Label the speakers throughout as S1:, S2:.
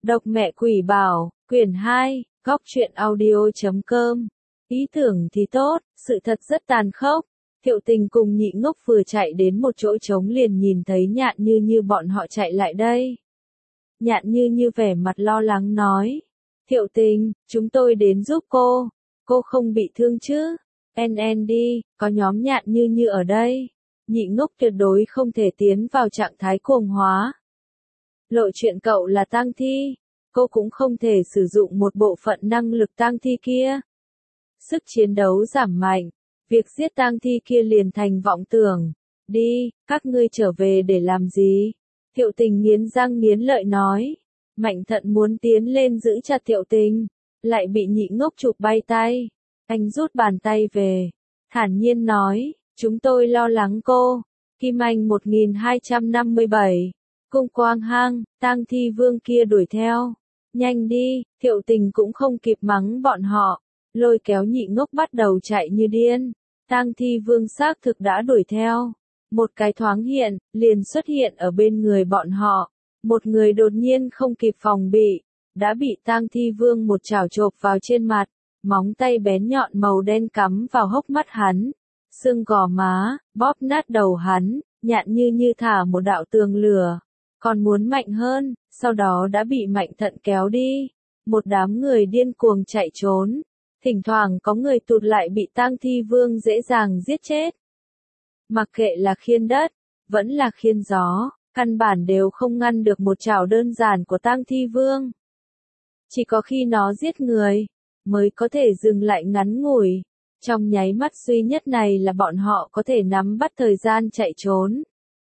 S1: Độc mẹ quỷ bảo, quyển 2, góc truyện audio.com. Ý tưởng thì tốt, sự thật rất tàn khốc. Thiệu Tình cùng Nhị Ngốc vừa chạy đến một chỗ trống liền nhìn thấy Nhạn Như Như bọn họ chạy lại đây. Nhạn Như Như vẻ mặt lo lắng nói. Thiệu Tình, chúng tôi đến giúp cô không bị thương chứ? Đi, có nhóm Nhạn Như Như ở đây. Nhị Ngốc tuyệt đối không thể tiến vào trạng thái cuồng hóa. Lộ chuyện cậu là tang thi, cô cũng không thể sử dụng một bộ phận năng lực tang thi kia. Sức chiến đấu giảm mạnh, việc giết tang thi kia liền thành vọng tưởng. Đi, các ngươi trở về để làm gì? Thiệu Tình nghiến răng nghiến lợi nói. Mạnh Thận muốn tiến lên giữ chặt Thiệu Tình, lại bị Nhị Ngốc chụp bay tay. Anh rút bàn tay về, thản nhiên nói, chúng tôi lo lắng cô. Kim Anh 1257, Cung Quang Hang, tang thi vương kia đuổi theo. Nhanh đi, Thiệu Tình cũng không kịp mắng bọn họ, lôi kéo Nhị Ngốc bắt đầu chạy như điên. Tang thi vương xác thực đã đuổi theo. Một cái thoáng hiện, liền xuất hiện ở bên người bọn họ. Một người đột nhiên không kịp phòng bị, đã bị tang thi vương một chảo chộp vào trên mặt, móng tay bén nhọn màu đen cắm vào hốc mắt hắn, xương gò má, bóp nát đầu hắn. Nhạn Như Như thả một đạo tường lửa, còn muốn mạnh hơn, sau đó đã bị Mạnh Thận kéo đi. Một đám người điên cuồng chạy trốn, thỉnh thoảng có người tụt lại bị tang thi vương dễ dàng giết chết. Mặc kệ là khiên đất, vẫn là khiên gió, căn bản đều không ngăn được một chảo đơn giản của tang thi vương. Chỉ có khi nó giết người, mới có thể dừng lại ngắn ngủi. Trong nháy mắt duy nhất này là bọn họ có thể nắm bắt thời gian chạy trốn.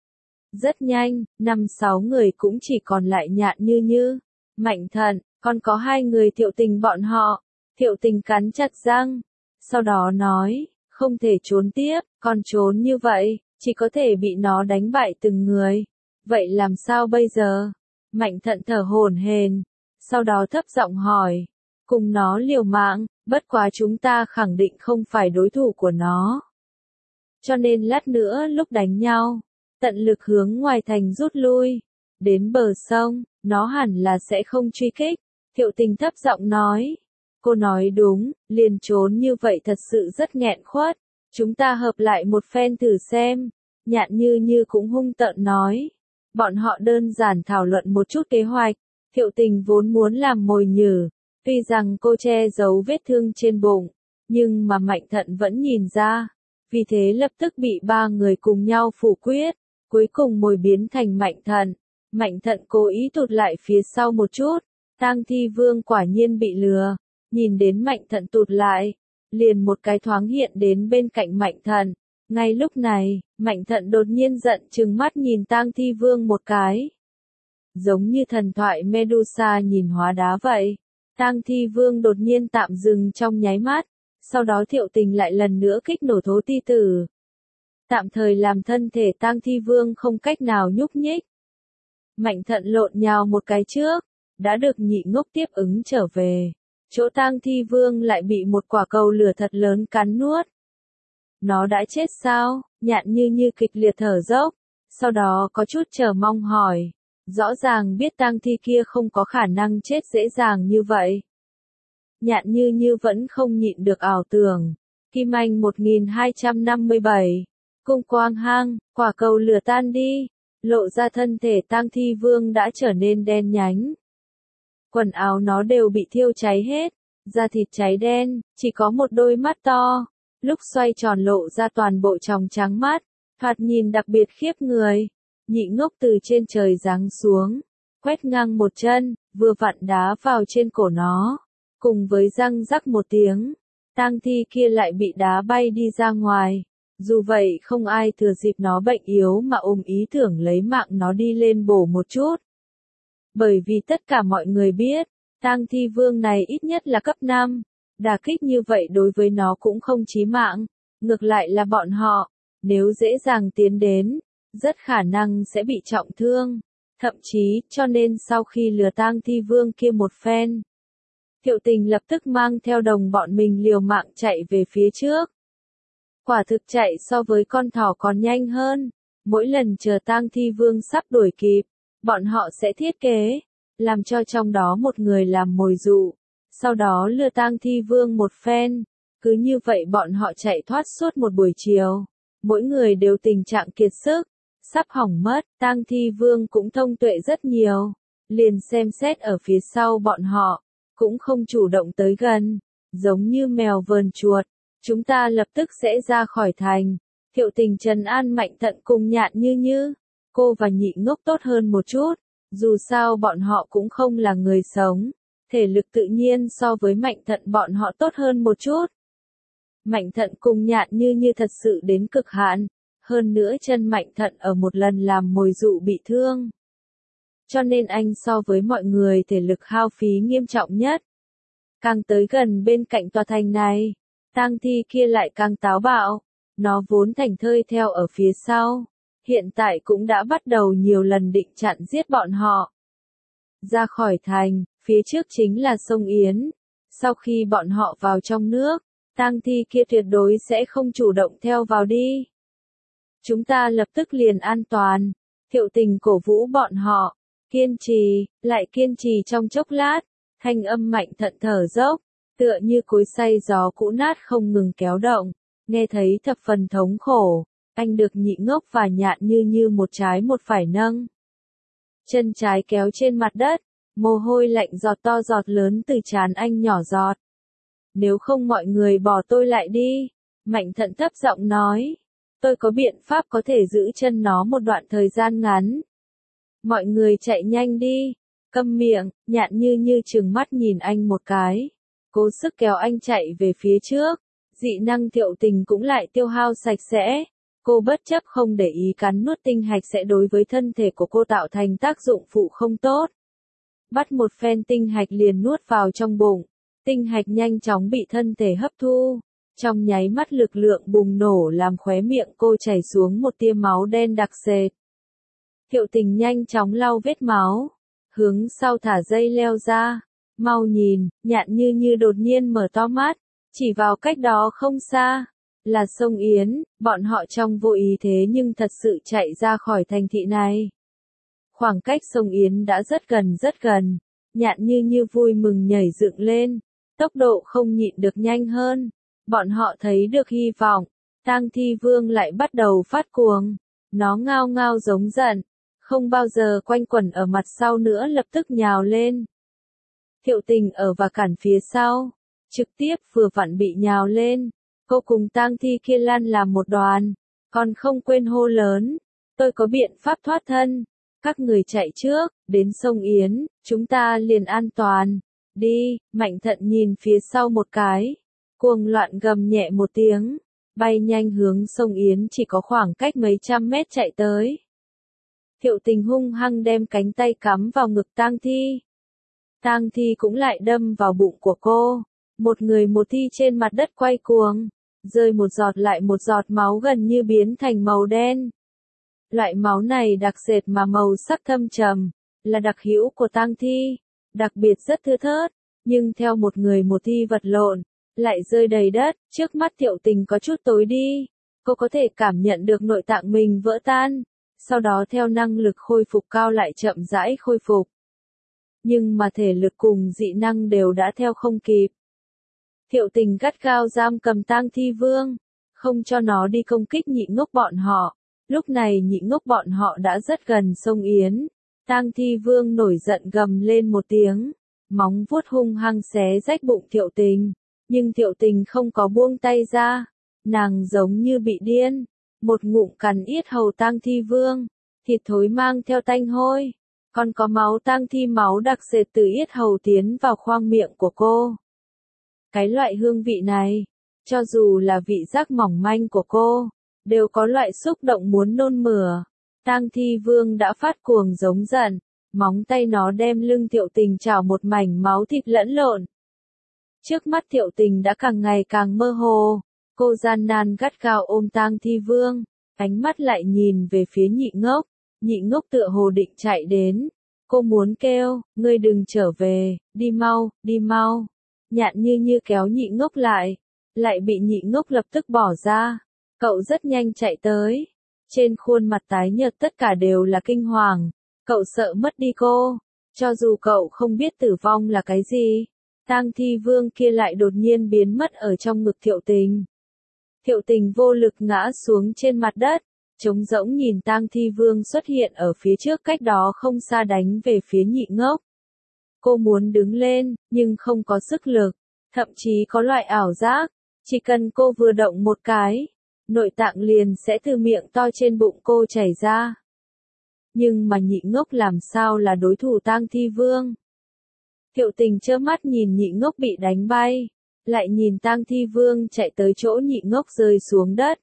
S1: Rất nhanh, 5-6 người cũng chỉ còn lại Nhạn Như Như, Mạnh Thận, còn có 2 người Thiệu Tình bọn họ. Thiệu Tình cắn chặt răng, sau đó nói, không thể trốn tiếp, còn trốn như vậy, chỉ có thể bị nó đánh bại từng người. Vậy làm sao bây giờ? Mạnh Thận thở hổn hển, sau đó thấp giọng hỏi, cùng nó liều mạng, bất quá chúng ta khẳng định không phải đối thủ của nó. Cho nên lát nữa lúc đánh nhau, tận lực hướng ngoài thành rút lui. Đến bờ sông, nó hẳn là sẽ không truy kích. Thiệu Tình thấp giọng nói. Cô nói đúng, liền trốn như vậy thật sự rất nghẹn khuất. Chúng ta hợp lại một phen thử xem. Nhạn Như Như cũng hung tợn nói. Bọn họ đơn giản thảo luận một chút kế hoạch. Thiệu Tình vốn muốn làm mồi nhử. Tuy rằng cô che giấu vết thương trên bụng, nhưng mà Mạnh Thận vẫn nhìn ra. Vì thế lập tức bị 3 người cùng nhau phủ quyết. Cuối cùng mồi biến thành Mạnh Thận. Mạnh Thận cố ý tụt lại phía sau một chút. Tang thi vương quả nhiên bị lừa. Nhìn đến Mạnh Thận tụt lại, liền một cái thoáng hiện đến bên cạnh Mạnh Thận. Ngay lúc này, Mạnh Thận đột nhiên giận trừng mắt nhìn tang thi vương một cái. Giống như thần thoại Medusa nhìn hóa đá vậy. Tang thi vương đột nhiên tạm dừng trong nháy mắt. Sau đó Thiệu Tình lại lần nữa kích nổ thố ti tử. Tạm thời làm thân thể tang thi vương không cách nào nhúc nhích. Mạnh Thận lộn nhào một cái trước, đã được Nhị Ngốc tiếp ứng trở về. Chỗ tang thi vương lại bị một quả cầu lửa thật lớn cắn nuốt. Nó đã chết sao? Nhạn Như Như kịch liệt thở dốc, sau đó có chút chờ mong hỏi. Rõ ràng biết tang thi kia không có khả năng chết dễ dàng như vậy. Nhạn Như Như vẫn không nhịn được ảo tưởng. Kim Anh 1257, Cung Quang Hang, quả cầu lửa tan đi, lộ ra thân thể tang thi vương đã trở nên đen nhánh. Quần áo nó đều bị thiêu cháy hết, da thịt cháy đen, chỉ có một đôi mắt to, lúc xoay tròn lộ ra toàn bộ tròng trắng mắt, thoạt nhìn đặc biệt khiếp người. Nhị Ngốc từ trên trời giáng xuống, quét ngang một chân, vừa vặn đá vào trên cổ nó, cùng với răng rắc một tiếng, tang thi kia lại bị đá bay đi ra ngoài. Dù vậy không ai thừa dịp nó bệnh yếu mà ôm ý tưởng lấy mạng nó đi lên bổ một chút. Bởi vì tất cả mọi người biết, tang thi vương này ít nhất là cấp 5, đả kích như vậy đối với nó cũng không chí mạng, ngược lại là bọn họ, nếu dễ dàng tiến đến, rất khả năng sẽ bị trọng thương. Thậm chí, cho nên sau khi lừa tang thi vương kia một phen, Thiệu Tình lập tức mang theo đồng bọn mình liều mạng chạy về phía trước. Quả thực chạy so với con thỏ còn nhanh hơn. Mỗi lần chờ tang thi vương sắp đuổi kịp, bọn họ sẽ thiết kế làm cho trong đó một người làm mồi dụ, sau đó lừa Tang Thi Vương một phen. Cứ như vậy bọn họ chạy thoát suốt một buổi chiều, mỗi người đều tình trạng kiệt sức, sắp hỏng mất. Tang Thi Vương cũng thông tuệ rất nhiều, liền xem xét ở phía sau bọn họ, cũng không chủ động tới gần, giống như mèo vờn chuột. Chúng ta lập tức sẽ ra khỏi thành. Thiệu Tình trấn an Mạnh Thận cùng Nhạn Như Như. Cô và Nhị Ngốc tốt hơn một chút, dù sao bọn họ cũng không là người sống, thể lực tự nhiên so với Mạnh Thận bọn họ tốt hơn một chút. Mạnh Thận cùng Nhạn Như Như thật sự đến cực hạn, hơn nữa chân Mạnh Thận ở một lần làm mồi dụ bị thương. Cho nên anh so với mọi người thể lực hao phí nghiêm trọng nhất. Càng tới gần bên cạnh tòa thành này, tang thi kia lại càng táo bạo, nó vốn thành thơi theo ở phía sau, hiện tại cũng đã bắt đầu nhiều lần định chặn giết bọn họ. Ra khỏi thành, phía trước chính là sông Yến, sau khi bọn họ vào trong nước, tang thi kia tuyệt đối sẽ không chủ động theo vào đi. Chúng ta lập tức liền an toàn. Thiệu Tình cổ vũ bọn họ, kiên trì, lại kiên trì trong chốc lát, thanh âm Mạnh Thận thở dốc, tựa như cối xay gió cũ nát không ngừng kéo động, nghe thấy thập phần thống khổ. Anh được Nhị Ngốc và Nhạn Như Như một trái một phải nâng. Chân trái kéo trên mặt đất, mồ hôi lạnh giọt to giọt lớn từ trán anh nhỏ giọt. Nếu không mọi người bỏ tôi lại đi, Mạnh Thận thấp giọng nói. Tôi có biện pháp có thể giữ chân nó một đoạn thời gian ngắn. Mọi người chạy nhanh đi. Câm miệng. Nhạn Như Như trừng mắt nhìn anh một cái, cố sức kéo anh chạy về phía trước. Dị năng Thiệu Tình cũng lại tiêu hao sạch sẽ. Cô bất chấp không để ý cắn nuốt tinh hạch sẽ đối với thân thể của cô tạo thành tác dụng phụ không tốt. Bắt một phen tinh hạch liền nuốt vào trong bụng. Tinh hạch nhanh chóng bị thân thể hấp thu. Trong nháy mắt lực lượng bùng nổ làm khóe miệng cô chảy xuống một tia máu đen đặc sệt. Thiệu Tình nhanh chóng lau vết máu, hướng sau thả dây leo ra. Mau nhìn. Nhạn Như Như đột nhiên mở to mắt, chỉ vào cách đó không xa, là sông Yến. Bọn họ trong vô ý thế nhưng thật sự chạy ra khỏi thành thị này. Khoảng cách sông Yến đã rất gần. Nhạn Như Như vui mừng nhảy dựng lên, tốc độ không nhịn được nhanh hơn. Bọn họ thấy được hy vọng. Tang Thi Vương lại bắt đầu phát cuồng. Nó ngao ngao giống giận, không bao giờ quanh quẩn ở mặt sau nữa, lập tức nhào lên. Thiệu Tình ở và cản phía sau, trực tiếp vừa vặn bị nhào lên. Cô cùng tang thi kia lăn làm một đoàn, còn không quên hô lớn. Tôi có biện pháp thoát thân. Các người chạy trước, đến sông Yến, chúng ta liền an toàn. Đi. Mạnh Thận nhìn phía sau một cái, cuồng loạn gầm nhẹ một tiếng, bay nhanh hướng sông Yến, chỉ có khoảng cách mấy trăm mét chạy tới. Thiệu Tình hung hăng đem cánh tay cắm vào ngực tang thi. Tang thi cũng lại đâm vào bụng của cô. Một người một thi trên mặt đất quay cuồng, rơi một giọt lại một giọt máu gần như biến thành màu đen. Loại máu này đặc sệt mà màu sắc thâm trầm, là đặc hữu của tang thi, đặc biệt rất thưa thớt, nhưng theo một người một thi vật lộn, lại rơi đầy đất. Trước mắt Thiệu Tình có chút tối đi, cô có thể cảm nhận được nội tạng mình vỡ tan, sau đó theo năng lực khôi phục cao lại chậm rãi khôi phục. Nhưng mà thể lực cùng dị năng đều đã theo không kịp. Thiệu Tình gắt gao giam cầm Tang Thi Vương, không cho nó đi công kích Nhị Ngốc bọn họ. Lúc này Nhị Ngốc bọn họ đã rất gần sông Yến. Tang Thi Vương nổi giận gầm lên một tiếng, móng vuốt hung hăng xé rách bụng Thiệu Tình. Nhưng Thiệu Tình không có buông tay ra, nàng giống như bị điên, một ngụm cắn yết hầu Tang Thi Vương, thịt thối mang theo tanh hôi, còn có máu tang thi máu đặc sệt từ yết hầu tiến vào khoang miệng của cô. Cái loại hương vị này, cho dù là vị giác mỏng manh của cô, đều có loại xúc động muốn nôn mửa. Tang Thi Vương đã phát cuồng giống giận, móng tay nó đem lưng Thiệu Tình chảo một mảnh máu thịt lẫn lộn. Trước mắt Thiệu Tình đã càng ngày càng mơ hồ, cô gian nan gắt gao ôm Tang Thi Vương, ánh mắt lại nhìn về phía Nhị Ngốc. Nhị Ngốc tựa hồ định chạy đến, cô muốn kêu, ngươi đừng trở về, đi mau. Nhạn Như Như kéo Nhị Ngốc lại bị Nhị Ngốc lập tức bỏ ra. Cậu rất nhanh chạy tới, trên khuôn mặt tái nhợt tất cả đều là kinh hoàng, cậu sợ mất đi cô, Cho dù cậu không biết tử vong là cái gì, tang thi vương kia lại đột nhiên biến mất ở trong ngực Thiệu Tình. Thiệu Tình vô lực ngã xuống trên mặt đất, trống rỗng nhìn tang thi vương xuất hiện ở phía trước cách đó không xa đánh về phía Nhị Ngốc. Cô muốn đứng lên, nhưng không có sức lực, thậm chí có loại ảo giác, chỉ cần cô vừa động một cái, nội tạng liền sẽ từ miệng to trên bụng cô chảy ra. Nhưng mà Nhị Ngốc làm sao là đối thủ tang thi vương? Thiệu Tình trơ mắt nhìn Nhị Ngốc bị đánh bay, lại nhìn tang thi vương chạy tới chỗ Nhị Ngốc rơi xuống đất.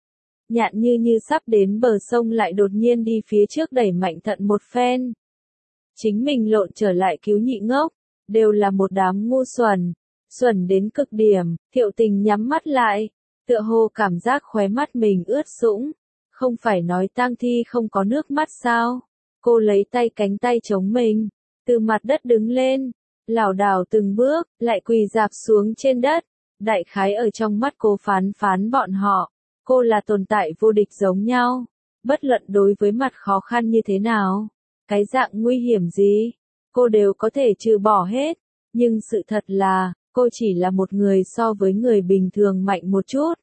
S1: Nhạn Như Như sắp đến bờ sông lại đột nhiên đi phía trước đẩy mạnh thận một phen. Chính mình lộn trở lại cứu Nhị Ngốc, đều là một đám ngu xuẩn, xuẩn đến cực điểm. Thiệu Tình nhắm mắt lại, tựa hồ cảm giác khóe mắt mình ướt sũng. Không phải nói tang thi không có nước mắt sao? Cô lấy tay cánh tay chống mình, từ mặt đất đứng lên, lảo đảo từng bước, lại quỳ rạp xuống trên đất. Đại khái ở trong mắt cô phán bọn họ, cô là tồn tại vô địch giống nhau, bất luận đối với mặt khó khăn như thế nào, cái dạng nguy hiểm gì, cô đều có thể trừ bỏ hết. Nhưng sự thật là, cô chỉ là một người so với người bình thường mạnh một chút.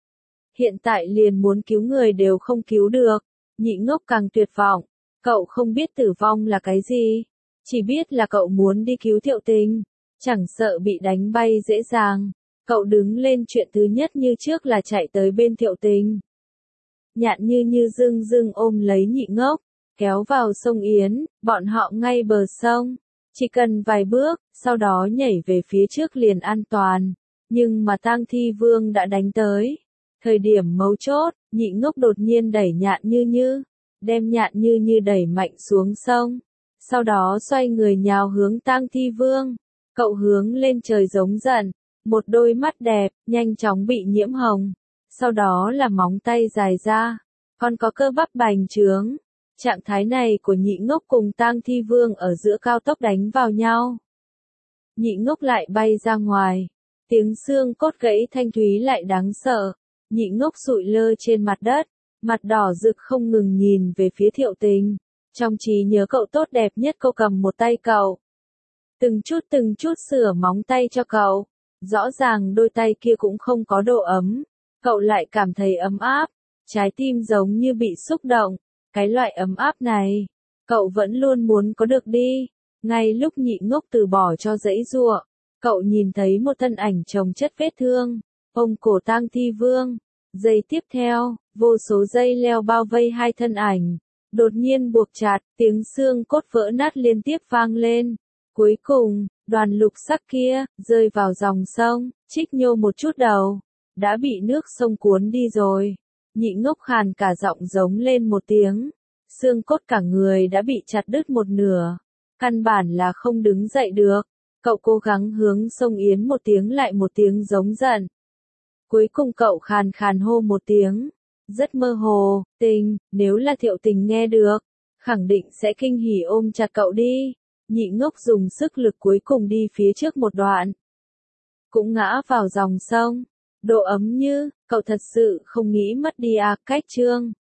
S1: Hiện tại liền muốn cứu người đều không cứu được. Nhị Ngốc càng tuyệt vọng, cậu không biết tử vong là cái gì, chỉ biết là cậu muốn đi cứu Thiệu Tình, chẳng sợ bị đánh bay dễ dàng. Cậu đứng lên chuyện thứ nhất như trước là chạy tới bên Thiệu Tình. Nhạn Như Như dưng dưng ôm lấy Nhị Ngốc, kéo vào sông Yến, bọn họ ngay bờ sông, chỉ cần vài bước, sau đó nhảy về phía trước liền an toàn. Nhưng mà tang thi vương đã đánh tới. Thời điểm mấu chốt, Nhị Ngốc đột nhiên đẩy Nhạn Như Như, đem Nhạn Như Như đẩy mạnh xuống sông, sau đó xoay người nhào hướng tang thi vương. Cậu hướng lên trời giống giận, một đôi mắt đẹp, nhanh chóng bị nhiễm hồng, sau đó là móng tay dài ra, còn có cơ bắp bành trướng. Trạng thái này của Nhị Ngốc cùng tang thi vương ở giữa cao tốc đánh vào nhau. Nhị Ngốc lại bay ra ngoài, tiếng xương cốt gãy thanh thúy lại đáng sợ. Nhị Ngốc sụi lơ trên mặt đất, mặt đỏ rực không ngừng nhìn về phía Thiệu Tình. Trong trí nhớ cậu tốt đẹp nhất cô cầm một tay cậu, từng chút sửa móng tay cho cậu. Rõ ràng đôi tay kia cũng không có độ ấm, cậu lại cảm thấy ấm áp, trái tim giống như bị xúc động. Cái loại ấm áp này, cậu vẫn luôn muốn có được đi. Ngay lúc Nhị Ngốc từ bỏ cho giãy giụa, cậu nhìn thấy một thân ảnh chồng chất vết thương, ôm cổ tang thi vương. Giây tiếp theo, vô số dây leo bao vây hai thân ảnh, đột nhiên buộc chặt, tiếng xương cốt vỡ nát liên tiếp vang lên. Cuối cùng, đoàn lục sắc kia, rơi vào dòng sông, Trích nhô một chút đầu, đã bị nước sông cuốn đi rồi. Nhị Ngốc khàn cả giọng giống lên một tiếng, xương cốt cả người đã bị chặt đứt một nửa, căn bản là không đứng dậy được. Cậu cố gắng hướng sông Yến một tiếng lại một tiếng giống giận. Cuối cùng cậu khàn khàn hô một tiếng, rất mơ hồ, Tình, nếu là Thiệu Tình nghe được, khẳng định sẽ kinh hỉ ôm chặt cậu đi. Nhị Ngốc dùng sức lực cuối cùng đi phía trước một đoạn, cũng ngã vào dòng sông. Độ ấm như, cậu thật sự không nghĩ mất đi à? Cách chương